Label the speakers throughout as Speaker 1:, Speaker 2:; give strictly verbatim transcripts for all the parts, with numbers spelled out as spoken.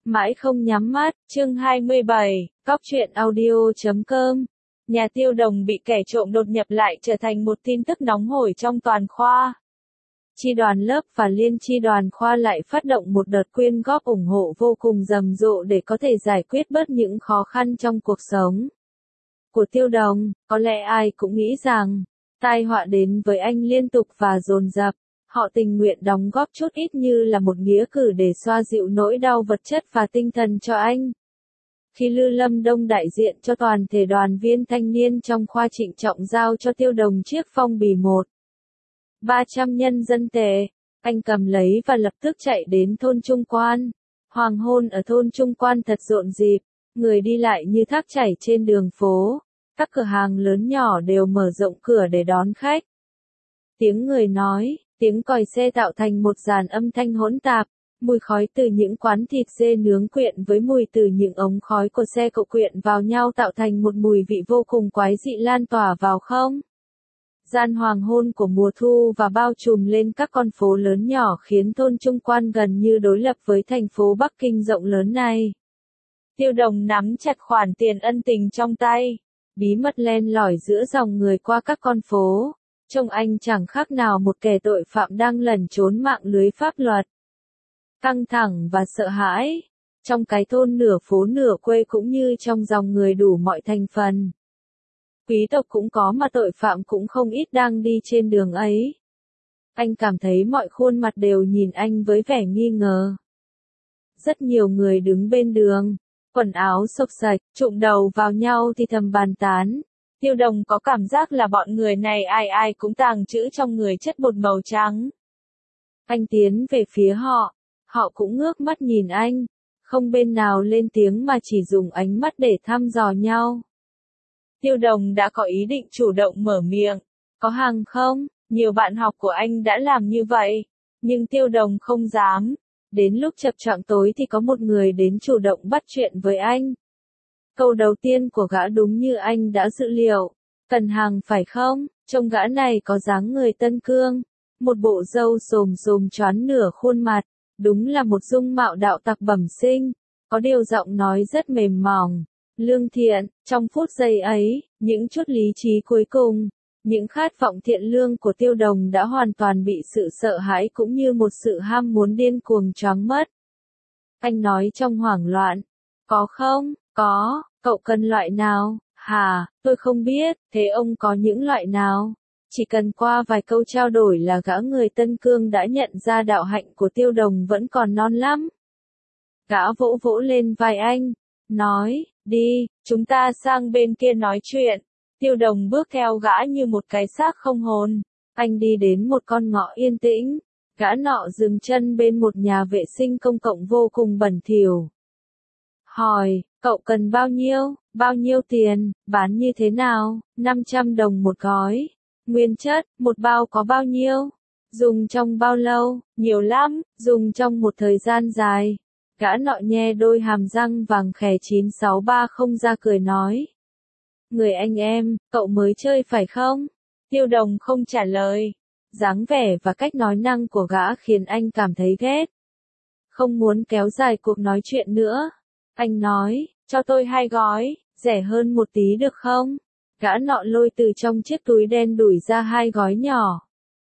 Speaker 1: Mãi không nhắm mắt, chương hai mươi bảy, Cóc truyện audio chấm com. Nhà Tiêu Đồng bị kẻ trộm đột nhập lại trở thành một tin tức nóng hổi trong toàn khoa. Chi đoàn lớp và liên chi đoàn khoa lại phát động một đợt quyên góp ủng hộ vô cùng rầm rộ để có thể giải quyết bớt những khó khăn trong cuộc sống của Tiêu Đồng. Có lẽ ai cũng nghĩ rằng, tai họa đến với anh liên tục và dồn dập. Họ tình nguyện đóng góp chút ít như là một nghĩa cử để xoa dịu nỗi đau vật chất và tinh thần cho anh. Khi Lư Lâm Đông đại diện cho toàn thể đoàn viên thanh niên trong khoa trịnh trọng giao cho Tiêu Đồng chiếc phong bì một ba trăm nhân dân tệ, anh cầm lấy và lập tức chạy đến thôn Trung Quan. Hoàng hôn ở thôn Trung Quan thật rộn rịp, người đi lại như thác chảy trên đường phố, các cửa hàng lớn nhỏ đều mở rộng cửa để đón khách. Tiếng người nói, tiếng còi xe tạo thành một dàn âm thanh hỗn tạp, mùi khói từ những quán thịt dê nướng quyện với mùi từ những ống khói của xe cộ quyện vào nhau tạo thành một mùi vị vô cùng quái dị lan tỏa vào không gian hoàng hôn của mùa thu và bao trùm lên các con phố lớn nhỏ khiến thôn Trung Quan gần như đối lập với thành phố Bắc Kinh rộng lớn này. Tiêu Đồng nắm chặt khoản tiền ân tình trong tay, bí mật len lỏi giữa dòng người qua các con phố. Trông anh chẳng khác nào một kẻ tội phạm đang lẩn trốn mạng lưới pháp luật. Căng thẳng và sợ hãi, trong cái thôn nửa phố nửa quê cũng như trong dòng người đủ mọi thành phần. Quý tộc cũng có mà tội phạm cũng không ít đang đi trên đường ấy. Anh cảm thấy mọi khuôn mặt đều nhìn anh với vẻ nghi ngờ. Rất nhiều người đứng bên đường, quần áo xộc xạch, trụm đầu vào nhau thì thầm bàn tán. Tiêu Đồng có cảm giác là bọn người này ai ai cũng tàng trữ trong người chất bột màu trắng. Anh tiến về phía họ, họ cũng ngước mắt nhìn anh, không bên nào lên tiếng mà chỉ dùng ánh mắt để thăm dò nhau. Tiêu Đồng đã có ý định chủ động mở miệng, có hàng không? Nhiều bạn học của anh đã làm như vậy, nhưng Tiêu Đồng không dám. Đến lúc chập choạng tối thì có một người đến chủ động bắt chuyện với anh. Câu đầu tiên của gã đúng như anh đã dự liệu. Cần hàng phải không? Trông gã này có dáng người Tân Cương. Một bộ râu xồm xồm choán nửa khuôn mặt. Đúng là một dung mạo đạo tặc bẩm sinh. Có điều giọng nói rất mềm mỏng, lương thiện. Trong phút giây ấy, những chút lý trí cuối cùng, những khát vọng thiện lương của Tiêu Đồng đã hoàn toàn bị sự sợ hãi cũng như một sự ham muốn điên cuồng choáng mất. Anh nói trong hoảng loạn. Có không? Có, cậu cần loại nào? Hà, tôi không biết, thế ông có những loại nào? Chỉ cần qua vài câu trao đổi là gã người Tân Cương đã nhận ra đạo hạnh của Tiêu Đồng vẫn còn non lắm. Gã vỗ vỗ lên vai anh, nói, đi, chúng ta sang bên kia nói chuyện. Tiêu Đồng bước theo gã như một cái xác không hồn. Anh đi đến một con ngõ yên tĩnh. Gã nọ dừng chân bên một nhà vệ sinh công cộng vô cùng bẩn thỉu. Hỏi, cậu cần bao nhiêu? Bao nhiêu tiền? Bán như thế nào? năm trăm đồng một gói. Nguyên chất, một bao có bao nhiêu? Dùng trong bao lâu? Nhiều lắm, dùng trong một thời gian dài. Gã nọ nhe đôi hàm răng vàng khè chín sáu ba không ra cười nói. Người anh em, cậu mới chơi phải không? Tiêu Đồng không trả lời. Dáng vẻ và cách nói năng của gã khiến anh cảm thấy ghét. Không muốn kéo dài cuộc nói chuyện nữa. Anh nói, cho tôi hai gói, rẻ hơn một tí được không? Gã nọ lôi từ trong chiếc túi đen đủi ra hai gói nhỏ.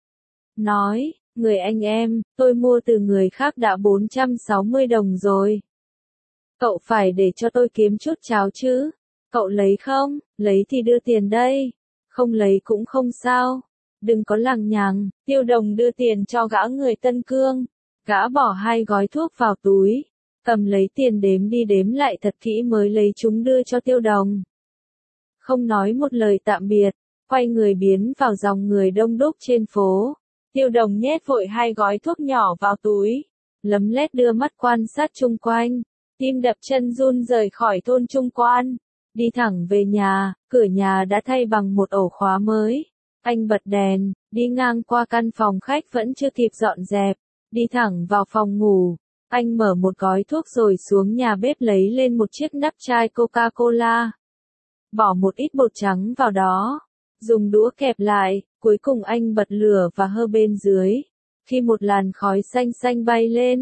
Speaker 1: Nói, người anh em, tôi mua từ người khác đã bốn trăm sáu mươi đồng rồi. Cậu phải để cho tôi kiếm chút cháo chứ. Cậu lấy không? Lấy thì đưa tiền đây. Không lấy cũng không sao. Đừng có lằng nhằng. Tiêu Đồng đưa tiền cho gã người Tân Cương. Gã bỏ hai gói thuốc vào túi. Cầm lấy tiền đếm đi đếm lại thật kỹ mới lấy chúng đưa cho Tiêu Đồng. Không nói một lời tạm biệt, quay người biến vào dòng người đông đúc trên phố. Tiêu Đồng nhét vội hai gói thuốc nhỏ vào túi. Lấm lét đưa mắt quan sát chung quanh. Tim đập chân run rời khỏi thôn Trung Quan. Đi thẳng về nhà, cửa nhà đã thay bằng một ổ khóa mới. Anh bật đèn, đi ngang qua căn phòng khách vẫn chưa kịp dọn dẹp. Đi thẳng vào phòng ngủ. Anh mở một gói thuốc rồi xuống nhà bếp lấy lên một chiếc nắp chai Coca-Cola. Bỏ một ít bột trắng vào đó. Dùng đũa kẹp lại, cuối cùng anh bật lửa và hơ bên dưới. Khi một làn khói xanh xanh bay lên,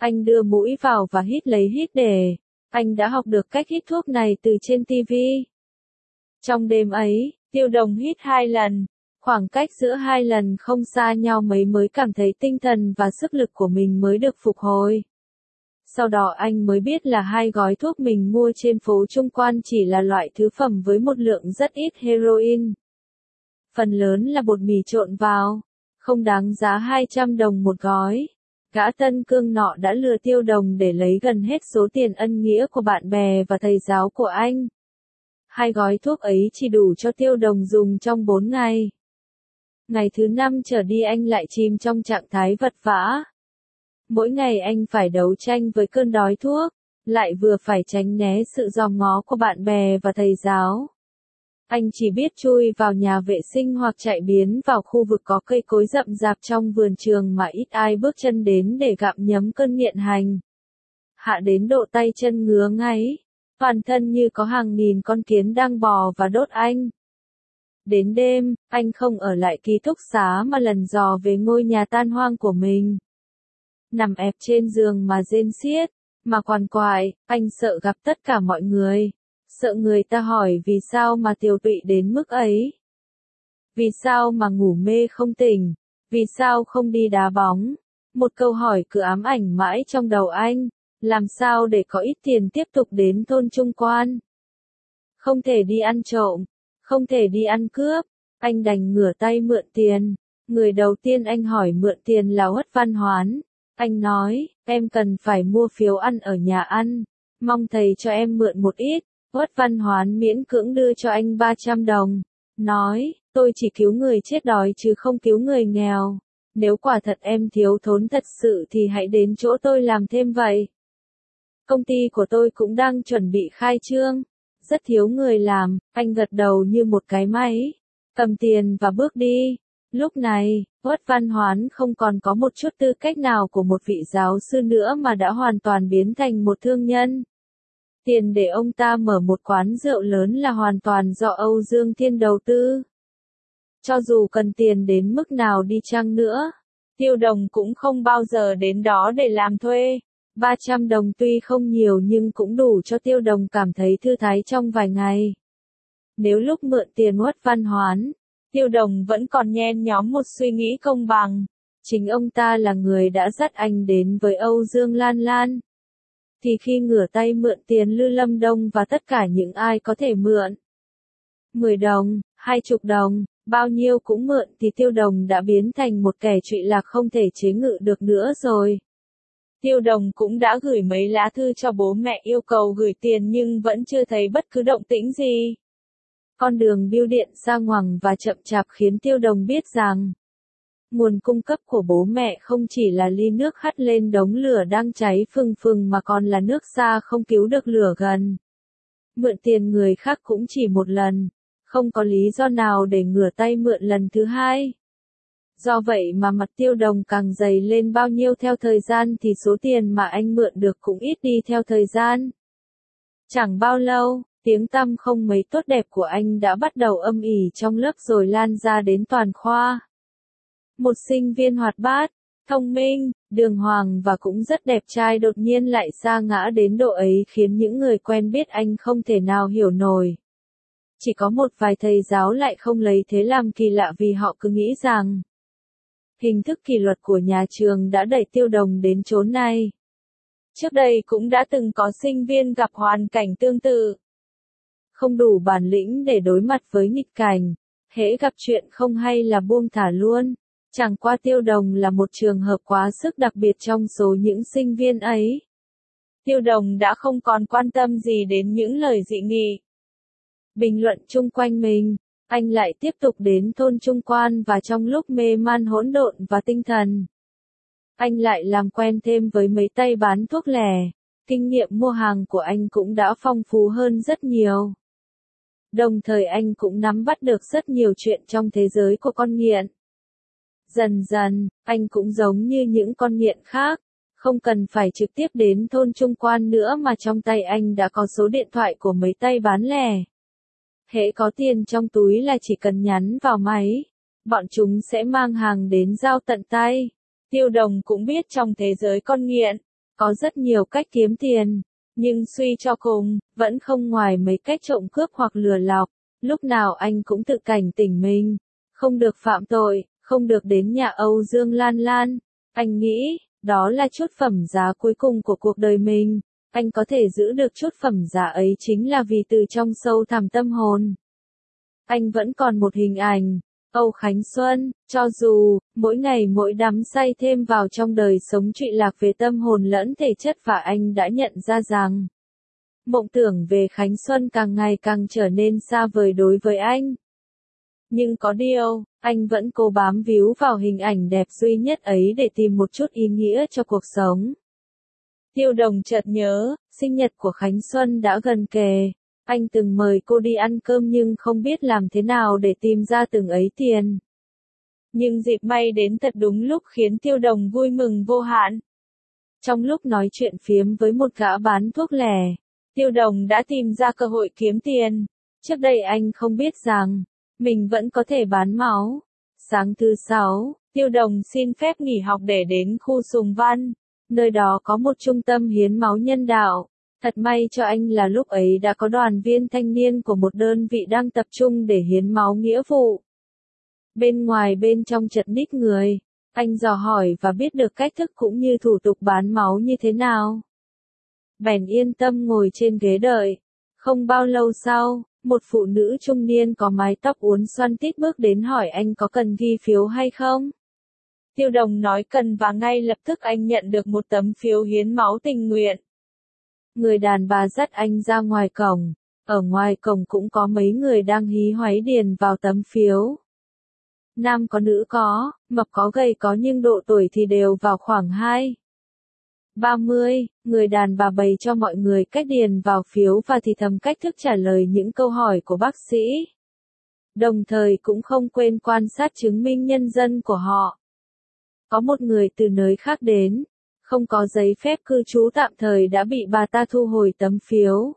Speaker 1: Anh đưa mũi vào và hít lấy hít để. Anh đã học được cách hít thuốc này từ trên ti vi. Trong đêm ấy, Tiêu Đồng hít hai lần. Khoảng cách giữa hai lần không xa nhau mấy mới cảm thấy tinh thần và sức lực của mình mới được phục hồi. Sau đó anh mới biết là hai gói thuốc mình mua trên phố Trung Quan chỉ là loại thứ phẩm với một lượng rất ít heroin. Phần lớn là bột mì trộn vào, không đáng giá hai trăm đồng một gói. Gã Tân Cương nọ đã lừa Tiêu Đồng để lấy gần hết số tiền ân nghĩa của bạn bè và thầy giáo của anh. Hai gói thuốc ấy chỉ đủ cho Tiêu Đồng dùng trong bốn ngày. Ngày thứ năm trở đi anh lại chìm trong trạng thái vật vã. Mỗi ngày anh phải đấu tranh với cơn đói thuốc, lại vừa phải tránh né sự dòm ngó của bạn bè và thầy giáo. Anh chỉ biết chui vào nhà vệ sinh hoặc chạy biến vào khu vực có cây cối rậm rạp trong vườn trường mà ít ai bước chân đến để gặm nhấm cơn nghiện hành. Hạ đến độ tay chân ngứa ngáy, toàn thân như có hàng nghìn con kiến đang bò và đốt anh. Đến đêm, anh không ở lại ký túc xá mà lần dò về ngôi nhà tan hoang của mình. Nằm ẹp trên giường mà rên xiết, mà quằn quại, anh sợ gặp tất cả mọi người. Sợ người ta hỏi vì sao mà tiều tụy đến mức ấy. Vì sao mà ngủ mê không tỉnh. Vì sao không đi đá bóng. Một câu hỏi cứ ám ảnh mãi trong đầu anh. Làm sao để có ít tiền tiếp tục đến thôn Trung Quan. Không thể đi ăn trộm. Không thể đi ăn cướp. Anh đành ngửa tay mượn tiền. Người đầu tiên anh hỏi mượn tiền là Uất Văn Hoán. Anh nói, em cần phải mua phiếu ăn ở nhà ăn. Mong thầy cho em mượn một ít. Uất Văn Hoán miễn cưỡng đưa cho anh ba trăm đồng. Nói, tôi chỉ cứu người chết đói chứ không cứu người nghèo. Nếu quả thật em thiếu thốn thật sự thì hãy đến chỗ tôi làm thêm vậy. Công ty của tôi cũng đang chuẩn bị khai trương. Rất thiếu người làm, anh gật đầu như một cái máy. Cầm tiền và bước đi. Lúc này, Uất Văn Hoán không còn có một chút tư cách nào của một vị giáo sư nữa mà đã hoàn toàn biến thành một thương nhân. Tiền để ông ta mở một quán rượu lớn là hoàn toàn do Âu Dương Thiên đầu tư. Cho dù cần tiền đến mức nào đi chăng nữa, Tiêu Đồng cũng không bao giờ đến đó để làm thuê. ba trăm đồng tuy không nhiều nhưng cũng đủ cho Tiêu Đồng cảm thấy thư thái trong vài ngày. Nếu lúc mượn tiền Uất Văn Hoán, Tiêu Đồng vẫn còn nhen nhóm một suy nghĩ công bằng. Chính ông ta là người đã dắt anh đến với Âu Dương Lan Lan. Thì khi ngửa tay mượn tiền Lư Lâm Đông và tất cả những ai có thể mượn. mười đồng, hai mươi đồng, bao nhiêu cũng mượn thì Tiêu Đồng đã biến thành một kẻ trụy lạc không thể chế ngự được nữa rồi. Tiêu Đồng cũng đã gửi mấy lá thư cho bố mẹ yêu cầu gửi tiền nhưng vẫn chưa thấy bất cứ động tĩnh gì. Con đường bưu điện xa ngoằng và chậm chạp khiến Tiêu Đồng biết rằng nguồn cung cấp của bố mẹ không chỉ là ly nước hắt lên đống lửa đang cháy phừng phừng mà còn là nước xa không cứu được lửa gần. Mượn tiền người khác cũng chỉ một lần, không có lý do nào để ngửa tay mượn lần thứ hai. Do vậy mà mặt Tiêu Đồng càng dày lên bao nhiêu theo thời gian thì số tiền mà anh mượn được cũng ít đi theo thời gian. Chẳng bao lâu, tiếng tăm không mấy tốt đẹp của anh đã bắt đầu âm ỉ trong lớp rồi lan ra đến toàn khoa. Một sinh viên hoạt bát, thông minh, đường hoàng và cũng rất đẹp trai đột nhiên lại sa ngã đến độ ấy khiến những người quen biết anh không thể nào hiểu nổi. Chỉ có một vài thầy giáo lại không lấy thế làm kỳ lạ vì họ cứ nghĩ rằng hình thức kỷ luật của nhà trường đã đẩy Tiêu Đồng đến chốn này. Trước đây cũng đã từng có sinh viên gặp hoàn cảnh tương tự. Không đủ bản lĩnh để đối mặt với nghịch cảnh, hễ gặp chuyện không hay là buông thả luôn. Chẳng qua Tiêu Đồng là một trường hợp quá sức đặc biệt trong số những sinh viên ấy. Tiêu Đồng đã không còn quan tâm gì đến những lời dị nghị, bình luận chung quanh mình. Anh lại tiếp tục đến thôn Trung Quan và trong lúc mê man hỗn độn và tinh thần, anh lại làm quen thêm với mấy tay bán thuốc lẻ. Kinh nghiệm mua hàng của anh cũng đã phong phú hơn rất nhiều. Đồng thời anh cũng nắm bắt được rất nhiều chuyện trong thế giới của con nghiện. Dần dần, anh cũng giống như những con nghiện khác, không cần phải trực tiếp đến thôn Trung Quan nữa mà trong tay anh đã có số điện thoại của mấy tay bán lẻ. Hễ có tiền trong túi là chỉ cần nhắn vào máy, bọn chúng sẽ mang hàng đến giao tận tay. Tiêu Đồng cũng biết trong thế giới con nghiện, Có rất nhiều cách kiếm tiền, nhưng suy cho cùng, vẫn không ngoài mấy cách trộm cướp hoặc lừa lọc. Lúc nào anh cũng tự cảnh tỉnh mình, không được phạm tội, không được đến nhà Âu Dương Lan Lan. Anh nghĩ, đó là chút phẩm giá cuối cùng của cuộc đời mình. Anh có thể giữ được chút phẩm giá ấy chính là vì từ trong sâu thẳm tâm hồn. Anh vẫn còn một hình ảnh, Âu Khánh Xuân, cho dù, mỗi ngày mỗi đắm say thêm vào trong đời sống trụy lạc về tâm hồn lẫn thể chất và anh đã nhận ra rằng, mộng tưởng về Khánh Xuân càng ngày càng trở nên xa vời đối với anh. Nhưng có điều, anh vẫn cố bám víu vào hình ảnh đẹp duy nhất ấy để tìm một chút ý nghĩa cho cuộc sống. Tiêu Đồng chợt nhớ, sinh nhật của Khánh Xuân đã gần kề. Anh từng mời cô đi ăn cơm nhưng không biết làm thế nào để tìm ra từng ấy tiền. Nhưng dịp may đến thật đúng lúc khiến Tiêu Đồng vui mừng vô hạn. Trong lúc nói chuyện phiếm với một gã bán thuốc lẻ, Tiêu Đồng đã tìm ra cơ hội kiếm tiền. Trước đây anh không biết rằng, mình vẫn có thể bán máu. Sáng thứ sáu, Tiêu Đồng xin phép nghỉ học để đến khu Sùng Văn. Nơi đó có một trung tâm hiến máu nhân đạo. Thật may cho anh là lúc ấy đã có đoàn viên thanh niên của một đơn vị đang tập trung để hiến máu nghĩa vụ. Bên ngoài bên trong chật ních người, anh dò hỏi và biết được cách thức cũng như thủ tục bán máu như thế nào. Bèn yên tâm ngồi trên ghế đợi. Không bao lâu sau, một phụ nữ trung niên có mái tóc uốn xoăn tít bước đến hỏi anh có cần ghi phiếu hay không. Tiêu Đồng nói cần và ngay lập tức anh nhận được một tấm phiếu hiến máu tình nguyện. Người đàn bà dắt anh ra ngoài cổng, ở ngoài cổng cũng có mấy người đang hí hoáy điền vào tấm phiếu. Nam có nữ có, mập có gầy có nhưng độ tuổi thì đều vào khoảng hai ba mươi, người đàn bà bày cho mọi người cách điền vào phiếu và thì thầm cách thức trả lời những câu hỏi của bác sĩ. Đồng thời cũng không quên quan sát chứng minh nhân dân của họ. Có một người từ nơi khác đến, không có giấy phép cư trú tạm thời đã bị bà ta thu hồi tấm phiếu.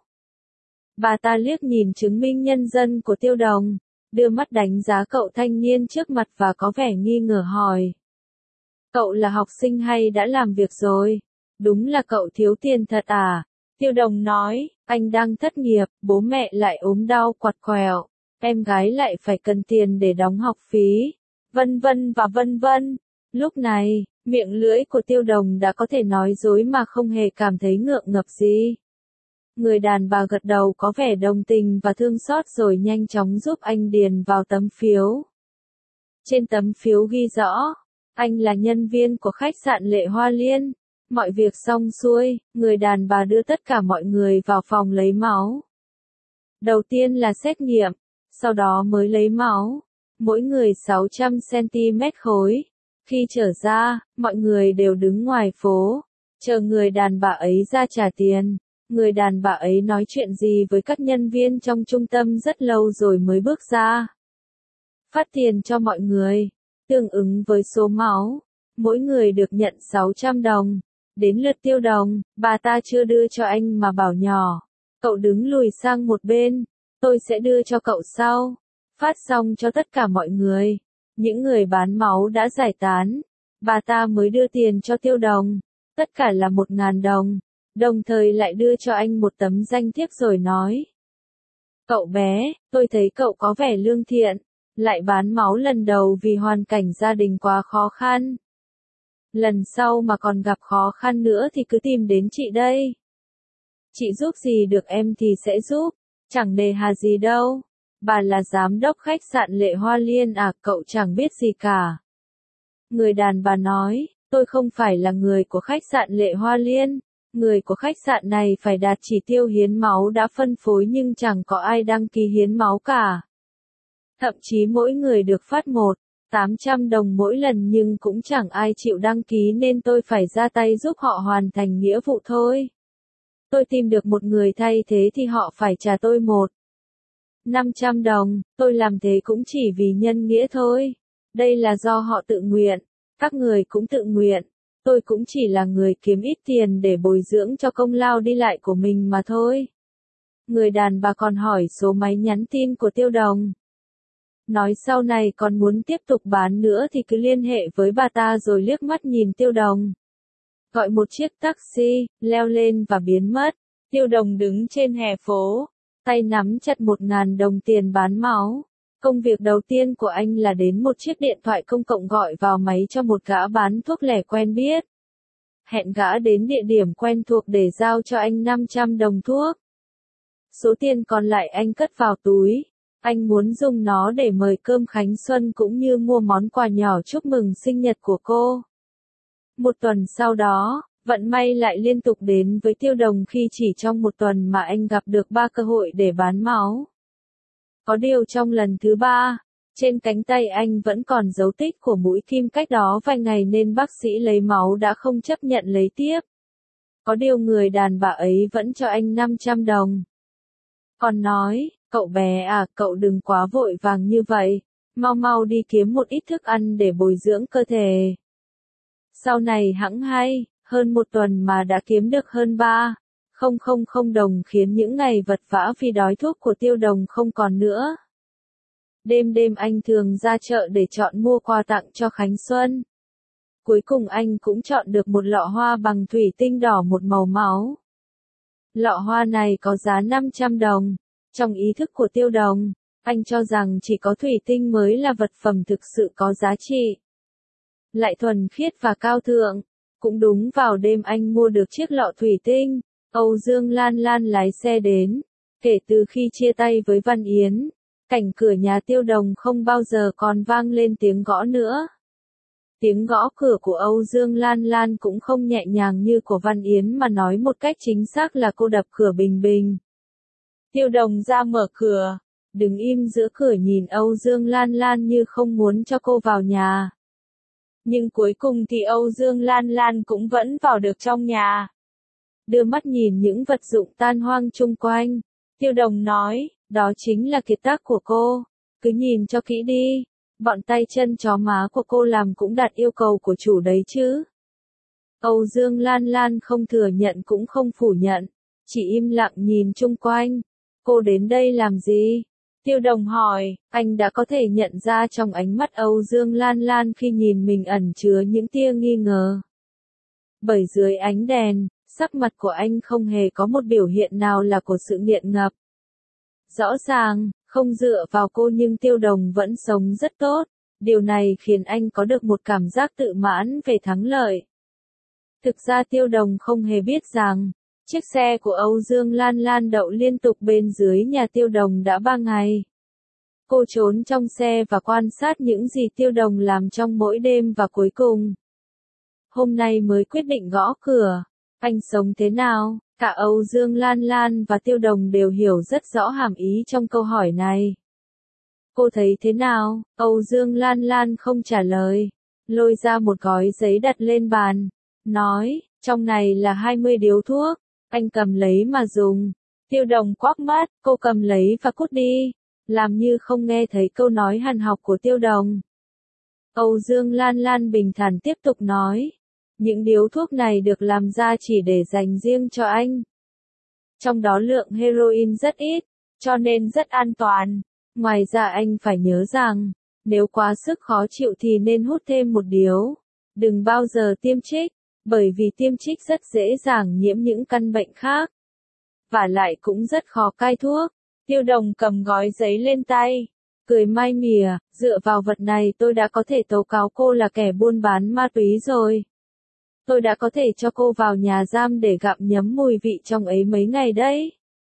Speaker 1: Bà ta liếc nhìn chứng minh nhân dân của Tiêu Đồng, đưa mắt đánh giá cậu thanh niên trước mặt và có vẻ nghi ngờ hỏi. Cậu là học sinh hay đã làm việc rồi? Đúng là cậu thiếu tiền thật à? Tiêu Đồng nói, anh đang thất nghiệp, bố mẹ lại ốm đau quặt quẹo, em gái lại phải cần tiền để đóng học phí, vân vân và vân vân. Lúc này, miệng lưỡi của Tiêu Đồng đã có thể nói dối mà không hề cảm thấy ngượng ngập gì. Người đàn bà gật đầu có vẻ đồng tình và thương xót rồi nhanh chóng giúp anh điền vào tấm phiếu. Trên tấm phiếu ghi rõ, anh là nhân viên của khách sạn Lệ Hoa Liên. Mọi việc xong xuôi, người đàn bà đưa tất cả mọi người vào phòng lấy máu. Đầu tiên là xét nghiệm, sau đó mới lấy máu. Mỗi người sáu trăm xăng-ti-mét khối. Khi trở ra, mọi người đều đứng ngoài phố, chờ người đàn bà ấy ra trả tiền. Người đàn bà ấy nói chuyện gì với các nhân viên trong trung tâm rất lâu rồi mới bước ra. Phát tiền cho mọi người, tương ứng với số máu. Mỗi người được nhận sáu trăm đồng. Đến lượt Tiêu Đồng, bà ta chưa đưa cho anh mà bảo nhỏ. Cậu đứng lùi sang một bên, tôi sẽ đưa cho cậu sau. Phát xong cho tất cả mọi người. Những người bán máu đã giải tán. Bà ta mới đưa tiền cho Tiêu Đồng. Tất cả là một ngàn đồng. Đồng thời lại đưa cho anh một tấm danh thiếp rồi nói. Cậu bé, tôi thấy cậu có vẻ lương thiện. Lại bán máu lần đầu vì hoàn cảnh gia đình quá khó khăn. Lần sau mà còn gặp khó khăn nữa thì cứ tìm đến chị đây. Chị giúp gì được em thì sẽ giúp. Chẳng nề hà gì đâu. Bà là giám đốc khách sạn Lệ Hoa Liên à, cậu chẳng biết gì cả. Người đàn bà nói, tôi không phải là người của khách sạn Lệ Hoa Liên. Người của khách sạn này phải đạt chỉ tiêu hiến máu đã phân phối nhưng chẳng có ai đăng ký hiến máu cả. Thậm chí mỗi người được phát một, tám trăm đồng mỗi lần nhưng cũng chẳng ai chịu đăng ký nên tôi phải ra tay giúp họ hoàn thành nghĩa vụ thôi. Tôi tìm được một người thay thế thì họ phải trả tôi một năm trăm đồng, tôi làm thế cũng chỉ vì nhân nghĩa thôi. Đây là do họ tự nguyện, các người cũng tự nguyện. Tôi cũng chỉ là người kiếm ít tiền để bồi dưỡng cho công lao đi lại của mình mà thôi. Người đàn bà còn hỏi số máy nhắn tin của Tiêu Đồng. Nói sau này còn muốn tiếp tục bán nữa thì cứ liên hệ với bà ta rồi liếc mắt nhìn Tiêu Đồng. gọi một chiếc taxi, leo lên và biến mất. Tiêu Đồng đứng trên hè phố, tay nắm chặt một ngàn đồng tiền bán máu. Công việc đầu tiên của anh là đến một chiếc điện thoại công cộng gọi vào máy cho một gã bán thuốc lẻ quen biết. Hẹn gã đến địa điểm quen thuộc để giao cho anh năm trăm đồng thuốc. Số tiền còn lại anh cất vào túi. Anh muốn dùng nó để mời cơm Khánh Xuân cũng như mua món quà nhỏ chúc mừng sinh nhật của cô. Một tuần sau đó, vận may lại liên tục đến với Tiêu Đồng khi chỉ trong một tuần mà anh gặp được ba cơ hội để bán máu. Có điều trong lần thứ ba, trên cánh tay anh vẫn còn dấu tích của mũi kim cách đó vài ngày nên bác sĩ lấy máu đã không chấp nhận lấy tiếp. Có điều người đàn bà ấy vẫn cho anh năm trăm đồng. Còn nói, cậu bé à, cậu đừng quá vội vàng như vậy, mau mau đi kiếm một ít thức ăn để bồi dưỡng cơ thể. Sau này hẵng hay, hơn một tuần mà đã kiếm được hơn ba không không không đồng khiến những ngày vật vã vì đói thuốc của Tiêu Đồng không còn nữa. Đêm đêm anh thường ra chợ để chọn mua quà tặng cho Khánh Xuân. Cuối cùng anh cũng chọn được một lọ hoa bằng thủy tinh đỏ một màu máu. Lọ hoa này có giá năm trăm đồng. Trong ý thức của Tiêu Đồng, anh cho rằng chỉ có thủy tinh mới là vật phẩm thực sự có giá trị. Lại thuần khiết và cao thượng. Cũng đúng vào đêm anh mua được chiếc lọ thủy tinh, Âu Dương Lan Lan lái xe đến. Kể từ khi chia tay với Văn Yến, cảnh cửa nhà Tiêu Đồng không bao giờ còn vang lên tiếng gõ nữa. Tiếng gõ cửa của Âu Dương Lan Lan cũng không nhẹ nhàng như của Văn Yến mà nói một cách chính xác là cô đập cửa bình bình. Tiêu Đồng ra mở cửa, đứng im giữa cửa nhìn Âu Dương Lan Lan như không muốn cho cô vào nhà. Nhưng cuối cùng thì Âu Dương Lan Lan cũng vẫn vào được trong nhà. Đưa mắt nhìn những vật dụng tan hoang chung quanh, Tiêu Đồng nói, đó chính là kiệt tác của cô, cứ nhìn cho kỹ đi, bọn tay chân chó má của cô làm cũng đạt yêu cầu của chủ đấy chứ. Âu Dương Lan Lan không thừa nhận cũng không phủ nhận, chỉ im lặng nhìn chung quanh. Cô đến đây làm gì? Tiêu Đồng hỏi, anh đã có thể nhận ra trong ánh mắt Âu Dương Lan Lan khi nhìn mình ẩn chứa những tia nghi ngờ. Bởi dưới ánh đèn, sắc mặt của anh không hề có một biểu hiện nào là của sự nghiện ngập. Rõ ràng, không dựa vào cô nhưng Tiêu Đồng vẫn sống rất tốt, điều này khiến anh có được một cảm giác tự mãn về thắng lợi. Thực ra Tiêu Đồng không hề biết rằng, chiếc xe của Âu Dương Lan Lan đậu liên tục bên dưới nhà Tiêu Đồng đã ba ngày. Cô trốn trong xe và quan sát những gì Tiêu Đồng làm trong mỗi đêm và cuối cùng. Hôm nay mới quyết định gõ cửa. Anh sống thế nào? Cả Âu Dương Lan Lan và Tiêu Đồng đều hiểu rất rõ hàm ý trong câu hỏi này. Cô thấy thế nào? Âu Dương Lan Lan không trả lời. Lôi ra một gói giấy đặt lên bàn. Nói, trong này là hai mươi điếu thuốc. Anh cầm lấy mà dùng. Tiêu Đồng quắc mắt, cô cầm lấy và cút đi. Làm như không nghe thấy câu nói hằn học của Tiêu Đồng. Âu Dương Lan Lan bình thản tiếp tục nói. Những điếu thuốc này được làm ra chỉ để dành riêng cho anh. Trong đó lượng heroin rất ít, cho nên rất an toàn. Ngoài ra anh phải nhớ rằng, nếu quá sức khó chịu thì nên hút thêm một điếu. Đừng bao giờ tiêm trích, bởi vì tiêm trích rất dễ dàng nhiễm những căn bệnh khác. Và lại cũng rất khó cai thuốc. Tiêu Đồng cầm gói giấy lên tay, cười mai mỉa, dựa vào vật này tôi đã có thể tố cáo cô là kẻ buôn bán ma túy rồi. Tôi đã có thể cho cô vào nhà giam để gặm nhấm mùi vị trong ấy mấy ngày đấy.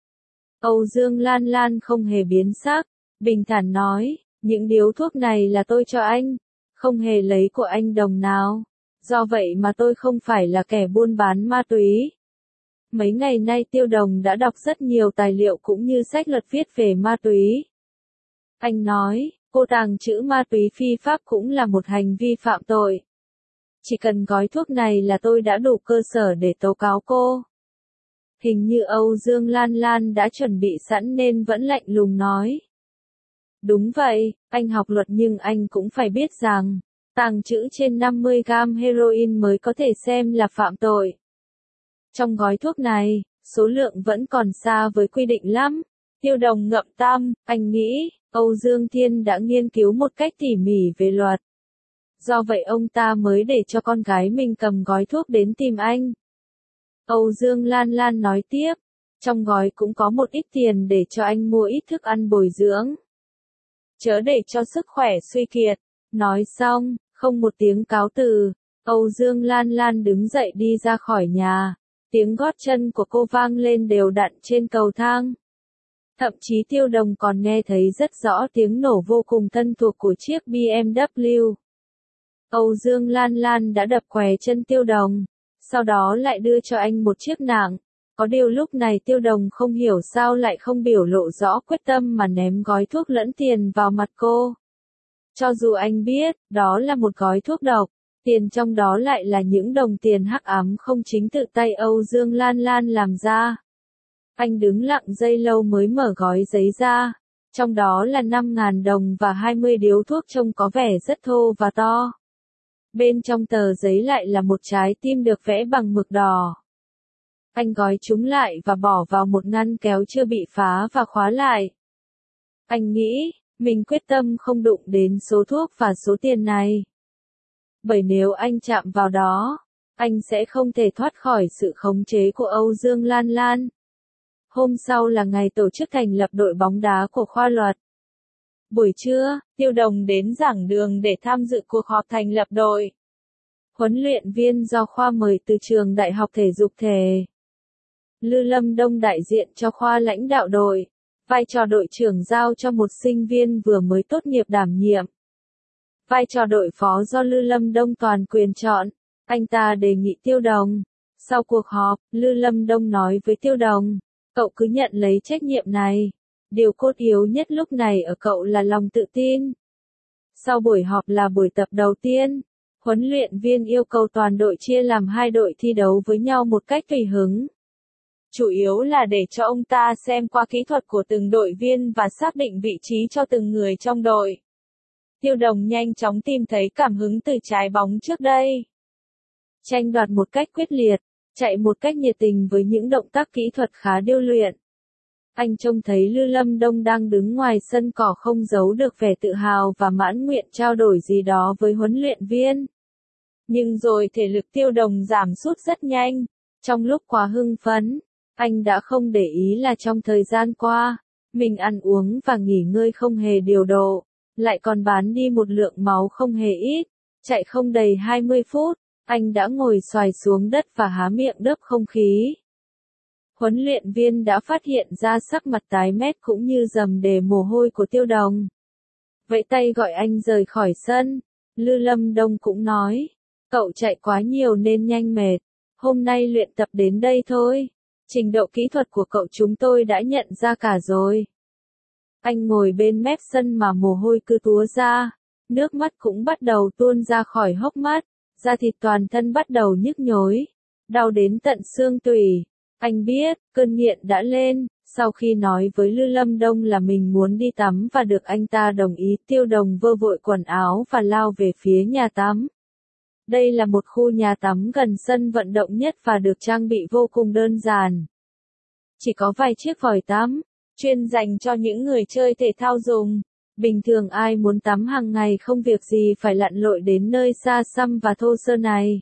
Speaker 1: Âu Dương Lan Lan không hề biến sắc, bình thản nói, những điếu thuốc này là tôi cho anh, không hề lấy của anh đồng nào. Do vậy mà tôi không phải là kẻ buôn bán ma túy. Mấy ngày nay Tiêu Đồng đã đọc rất nhiều tài liệu cũng như sách luật viết về ma túy. Anh nói, cô tàng trữ ma túy phi pháp cũng là một hành vi phạm tội. Chỉ cần gói thuốc này là tôi đã đủ cơ sở để tố cáo cô. Hình như Âu Dương Lan Lan đã chuẩn bị sẵn nên vẫn lạnh lùng nói. Đúng vậy, anh học luật nhưng anh cũng phải biết rằng, tàng trữ trên năm mươi gam heroin mới có thể xem là phạm tội. Trong gói thuốc này, số lượng vẫn còn xa với quy định lắm. Tiêu Đồng ngậm tâm, anh nghĩ, Âu Dương Thiên đã nghiên cứu một cách tỉ mỉ về luật. do vậy ông ta mới để cho con gái mình cầm gói thuốc đến tìm anh. Âu Dương Lan Lan nói tiếp, trong gói cũng có một ít tiền để cho anh mua ít thức ăn bồi dưỡng. Chớ để cho sức khỏe suy kiệt. Nói xong, không một tiếng cáo từ, Âu Dương Lan Lan đứng dậy đi ra khỏi nhà. Tiếng gót chân của cô vang lên đều đặn trên cầu thang. Thậm chí Tiêu Đồng còn nghe thấy rất rõ tiếng nổ vô cùng thân thuộc của chiếc bê em vê. Âu Dương Lan Lan đã đập què chân Tiêu Đồng, sau đó lại đưa cho anh một chiếc nạng. Có điều lúc này Tiêu Đồng không hiểu sao lại không biểu lộ rõ quyết tâm mà ném gói thuốc lẫn tiền vào mặt cô. Cho dù anh biết, đó là một gói thuốc độc, tiền trong đó lại là những đồng tiền hắc ám không chính tự tay Âu Dương Lan Lan làm ra. Anh đứng lặng giây lâu mới mở gói giấy ra, trong đó là năm ngàn đồng và hai mươi điếu thuốc trông có vẻ rất thô và to. Bên trong tờ giấy lại là một trái tim được vẽ bằng mực đỏ. Anh gói chúng lại và bỏ vào một ngăn kéo chưa bị phá và khóa lại. Anh nghĩ, mình quyết tâm không đụng đến số thuốc và số tiền này. Bởi nếu anh chạm vào đó, anh sẽ không thể thoát khỏi sự khống chế của Âu Dương Lan Lan. Hôm sau là ngày tổ chức thành lập đội bóng đá của khoa luật. Buổi trưa, Tiêu Đồng đến giảng đường để tham dự cuộc họp thành lập đội. Huấn luyện viên do khoa mời từ trường Đại học Thể dục Thể. Lư Lâm Đông đại diện cho khoa lãnh đạo đội, vai trò đội trưởng giao cho một sinh viên vừa mới tốt nghiệp đảm nhiệm. Vai trò đội phó do Lư Lâm Đông toàn quyền chọn, anh ta đề nghị Tiêu Đồng. Sau cuộc họp, Lư Lâm Đông nói với Tiêu Đồng, cậu cứ nhận lấy trách nhiệm này. Điều cốt yếu nhất lúc này ở cậu là lòng tự tin. Sau buổi họp là buổi tập đầu tiên, huấn luyện viên yêu cầu toàn đội chia làm hai đội thi đấu với nhau một cách tùy hứng. Chủ yếu là để cho ông ta xem qua kỹ thuật của từng đội viên và xác định vị trí cho từng người trong đội. Tiêu Đồng nhanh chóng tìm thấy cảm hứng từ trái bóng trước đây. Tranh đoạt một cách quyết liệt, chạy một cách nhiệt tình với những động tác kỹ thuật khá điêu luyện. Anh trông thấy Lư Lâm Đông đang đứng ngoài sân cỏ không giấu được vẻ tự hào và mãn nguyện trao đổi gì đó với huấn luyện viên. Nhưng rồi thể lực Tiêu Đồng giảm sút rất nhanh. Trong lúc quá hưng phấn, anh đã không để ý là trong thời gian qua, mình ăn uống và nghỉ ngơi không hề điều độ, lại còn bán đi một lượng máu không hề ít. Chạy không đầy hai mươi phút, anh đã ngồi xoài xuống đất và há miệng đớp không khí. Huấn luyện viên đã phát hiện ra sắc mặt tái mét cũng như dầm đề mồ hôi của Tiêu Đồng. Vẫy tay gọi anh rời khỏi sân. Lư Lâm Đông cũng nói, cậu chạy quá nhiều nên nhanh mệt, hôm nay luyện tập đến đây thôi. Trình độ kỹ thuật của cậu chúng tôi đã nhận ra cả rồi. Anh ngồi bên mép sân mà mồ hôi cứ túa ra, nước mắt cũng bắt đầu tuôn ra khỏi hốc mắt, da thịt toàn thân bắt đầu nhức nhối, đau đến tận xương tủy. Anh biết, cơn nghiện đã lên. Sau khi nói với Lư Lâm Đông là mình muốn đi tắm và được anh ta đồng ý, Tiêu Đồng vơ vội quần áo và lao về phía nhà tắm. Đây là một khu nhà tắm gần sân vận động nhất và được trang bị vô cùng đơn giản. Chỉ có vài chiếc vòi tắm, chuyên dành cho những người chơi thể thao dùng. Bình thường ai muốn tắm hàng ngày không việc gì phải lặn lội đến nơi xa xăm và thô sơ này.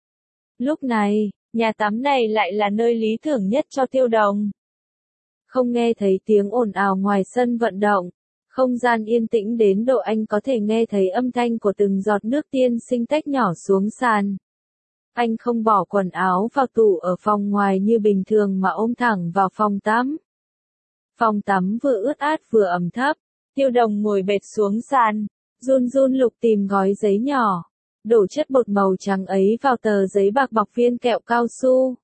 Speaker 1: Lúc này, nhà tắm này lại là nơi lý tưởng nhất cho Tiêu Đồng. Không nghe thấy tiếng ồn ào ngoài sân vận động, không gian yên tĩnh đến độ anh có thể nghe thấy âm thanh của từng giọt nước tiên sinh tách nhỏ xuống sàn. Anh không bỏ quần áo vào tủ ở phòng ngoài như bình thường mà ôm thẳng vào phòng tắm. Phòng tắm vừa ướt át vừa ẩm thấp, Tiêu Đồng ngồi bệt xuống sàn, run run lục tìm gói giấy nhỏ, đổ chất bột màu trắng ấy vào tờ giấy bạc bọc viên kẹo cao su.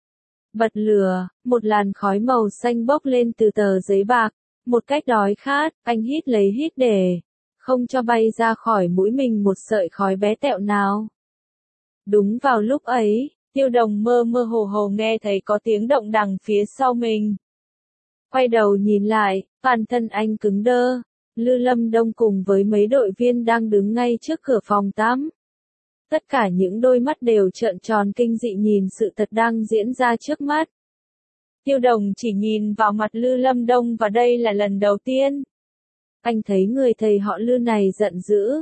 Speaker 1: Bật lửa, một làn khói màu xanh bốc lên từ tờ giấy bạc, một cách đói khát, anh hít lấy hít để, không cho bay ra khỏi mũi mình một sợi khói bé tẹo nào. Đúng vào lúc ấy, Tiêu Đồng mơ mơ hồ hồ nghe thấy có tiếng động đằng phía sau mình. Quay đầu nhìn lại, toàn thân anh cứng đơ. Lư Lâm Đông cùng với mấy đội viên đang đứng ngay trước cửa phòng tắm. Tất cả những đôi mắt đều trợn tròn kinh dị nhìn sự thật đang diễn ra trước mắt. Tiêu Đồng chỉ nhìn vào mặt Lư Lâm Đông và đây là lần đầu tiên. Anh thấy người thầy họ Lư này giận dữ,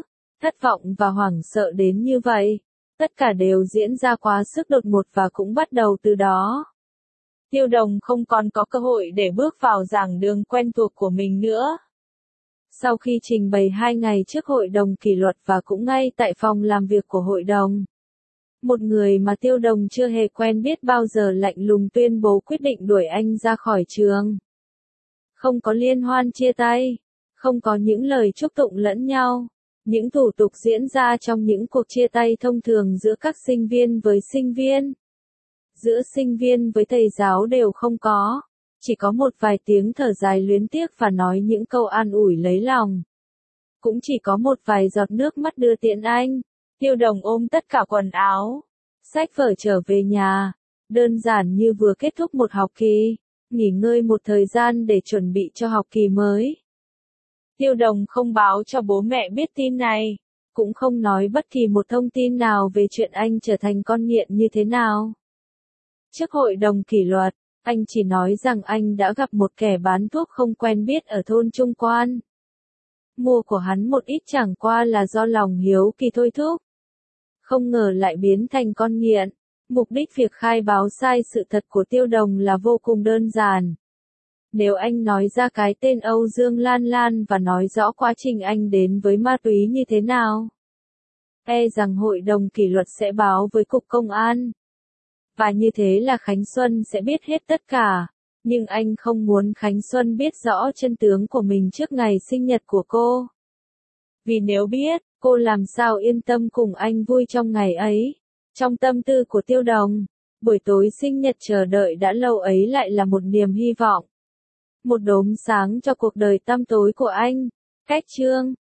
Speaker 1: thất vọng và hoảng sợ đến như vậy. Tất cả đều diễn ra quá sức đột ngột và cũng bắt đầu từ đó. Tiêu Đồng không còn có cơ hội để bước vào giảng đường quen thuộc của mình nữa. Sau khi trình bày hai ngày trước hội đồng kỷ luật và cũng ngay tại phòng làm việc của hội đồng, một người mà Tiêu Đồng chưa hề quen biết bao giờ lạnh lùng tuyên bố quyết định đuổi anh ra khỏi trường. Không có liên hoan chia tay, không có những lời chúc tụng lẫn nhau, những thủ tục diễn ra trong những cuộc chia tay thông thường giữa các sinh viên với sinh viên, giữa sinh viên với thầy giáo đều không có, chỉ có một vài tiếng thở dài luyến tiếc và nói những câu an ủi lấy lòng. Cũng chỉ có một vài giọt nước mắt đưa tiễn anh. Tiêu Đồng ôm tất cả quần áo, sách vở trở về nhà, đơn giản như vừa kết thúc một học kỳ, nghỉ ngơi một thời gian để chuẩn bị cho học kỳ mới. Tiêu Đồng không báo cho bố mẹ biết tin này, cũng không nói bất kỳ một thông tin nào về chuyện anh trở thành con nghiện như thế nào. Trước hội đồng kỷ luật, anh chỉ nói rằng anh đã gặp một kẻ bán thuốc không quen biết ở thôn Trung Quan. Mua của hắn một ít chẳng qua là do lòng hiếu kỳ thôi thúc. Không ngờ lại biến thành con nghiện. Mục đích việc khai báo sai sự thật của Tiêu Đồng là vô cùng đơn giản. Nếu anh nói ra cái tên Âu Dương Lan Lan và nói rõ quá trình anh đến với ma túy như thế nào, e rằng hội đồng kỷ luật sẽ báo với cục công an. Và như thế là Khánh Xuân sẽ biết hết tất cả. Nhưng anh không muốn Khánh Xuân biết rõ chân tướng của mình trước ngày sinh nhật của cô. Vì nếu biết, cô làm sao yên tâm cùng anh vui trong ngày ấy. Trong tâm tư của Tiêu Đồng, buổi tối sinh nhật chờ đợi đã lâu ấy lại là một niềm hy vọng. Một đốm sáng cho cuộc đời tăm tối của anh. Cách chương